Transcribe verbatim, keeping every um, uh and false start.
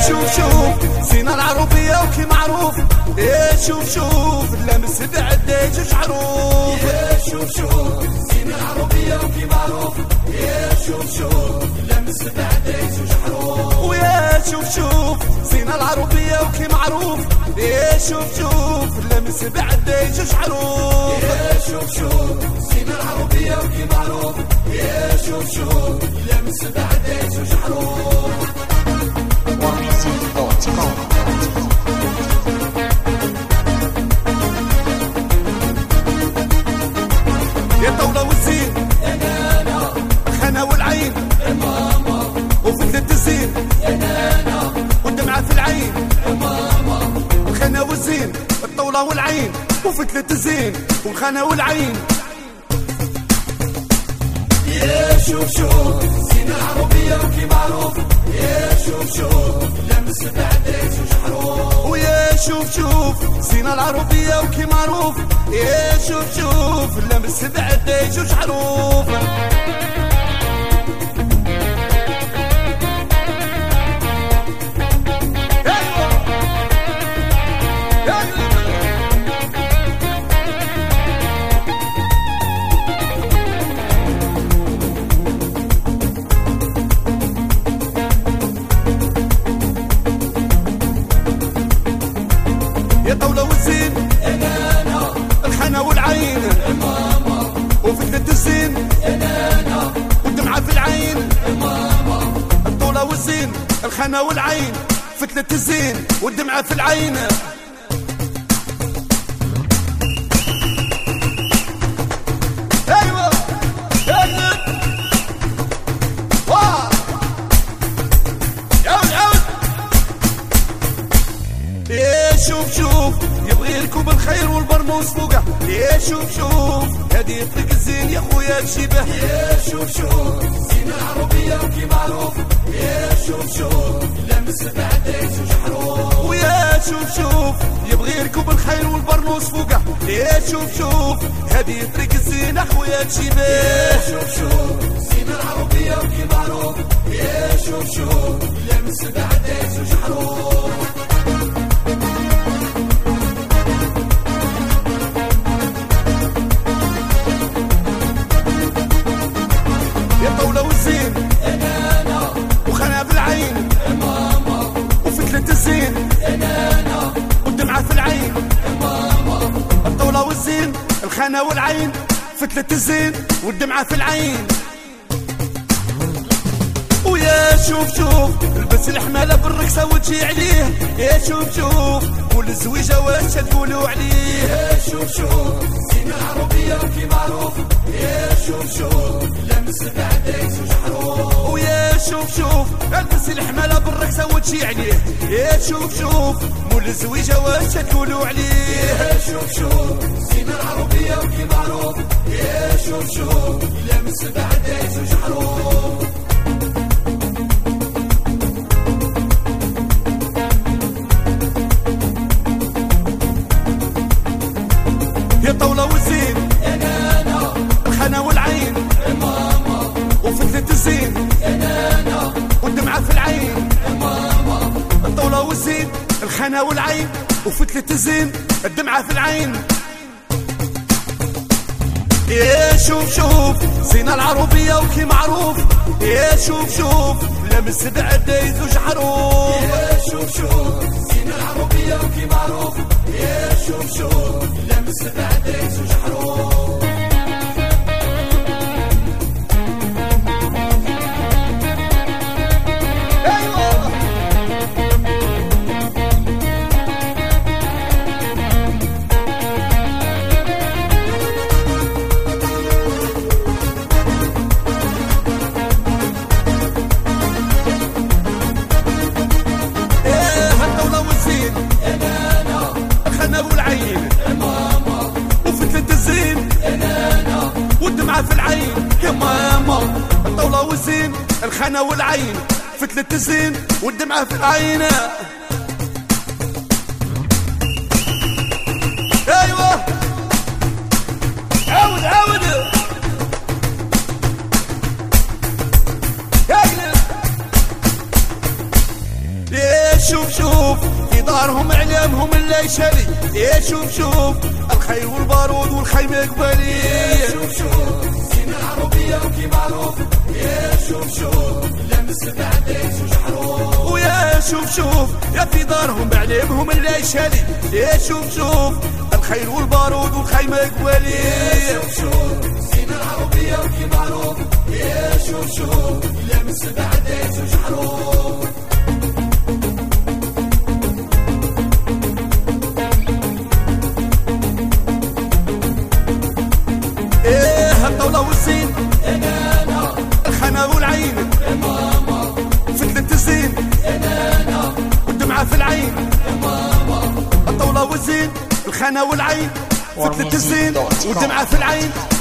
شوف شوف زينة العروبية وكي معروف. ايه شوف شوف اللمس بعد جوج حروف. ايه شوف شوف زينة العروبية وكي معروف. ايه شوف شوف اللمس بعد جوج حروف. ويا شوف شوف زينة العروبية وكي معروف. ايه شوف شوف اللمس بعد جوج حروف. ايه شوف شوف زينة العروبية وكي معروف. ايه شوف شوف اللمس بعد جوج حروف. يا طولة والزين يا نانا الخنا والعين يا ماما وفتلة الزين يا نانا والدمعة في العين يا ماما الخنا والزين الطولة والعين وفتلة الزين والخنا والعين. يا شوف شوف زينة العروبية وكي معروف. يا شوف شوف لمس بعد جوج حروف. ويا شوف شوف زينة العروبية وكي معروف. يا شوف شوف اللمس بعد جوج حروف. يا طولة والزين يا نانا الخنا والعين يا ماما وفتلة الزين يا نانا والدمعة في العين يا ماما. الطولة والزين الخنا والعين فتلة الزين والدمعة في العين. ايوه ايوه واه عود عود. ايه شوف شوف يبغي يركب الخير والبرموس فوقه. ايه شوف شوف هادي يطلق الزين يا خويا تشبه. يا شوف شوف زينة العروبية وكي معروف. يا شوف شوف لمس بعد جوج حروف. ويا شوف شوف يبغي يركب الخير والبرنوس فوقه. ايه شوف شوف هادي يطريق الزين اخويا تشيبه. يا شوف شوف زينة العروبية وكي معروف. يا شوف شوف لمس بعد جوج حروف. يا طولة والزين يا نانا وخنا في العين يا ماما وفتلة الزين يا نانا والدمعة في العين. يا ماما الطولة والزين الخنا والعين فتلة الزين والدمعة في العين. ويا شوف شوف البس الحمالة بالرقصة وتجي عليه. يا شوف شوف والزويجة واش تقولوا عليه. يا شوف شوف زينة العروبية وكي معروف. يا شوف شوف لمس بعد جوج حروف. ويا شوف شوف البس الحمالة بالرقصة وتجي عليه. يا شوف شوف مول الزويجة واش تقولوا عليه. يا شوف شوف زينة العروبية وكي معروف. يا شوف شوف لمس بعد جوج حروف. يا طولة والزين يا نانا الخنا والعين يا ماما وفتلة الزين يا نانا والدمعة في العين. يا ماما الطولة والزين الخنا والعين وفتلة الزين الدمعة في العين. يا شوف شوف زينة العروبية وكي معروف. يا شوف شوف لمس بعد زوج حروف. يا شوف شوف زينة العروبية وكي معروف. يا شوف شوف لمس بعد جوج حروف. ايوه ايه الطولة والزين يا نانا الخنا والعين يا ماما وفتلة الزين يا نانا والدمعة في العين. يا ماما الطولة والزين الخنا والعين فتلة الزين والدمعة في العين. ايوه عاود عاود. في دارهم علامهم اللي يشالي. يا شوف شوف الخير والبارود والخيمة قبالي. يا شوف شوف زينة العروبية وكي معروف. يا شوف شوف لمس بعدين زوج حروف. ويا شوف شوف يا في دارهم بعلامهم اللي يشالي. يا شوف شوف الخير والبارود والخيمة قبالي. يا شوف شوف زينة العروبية وكي معروف. يا شوف شوف لمس بعدين زوج حروف. ايه الطاولة والزين انا الخنا والعين يا ماما. فتلة الزين انا والدمعة في العين. يا ماما. الطاولة والزين الخنا والعين فتلة الزين والدمعة في العين.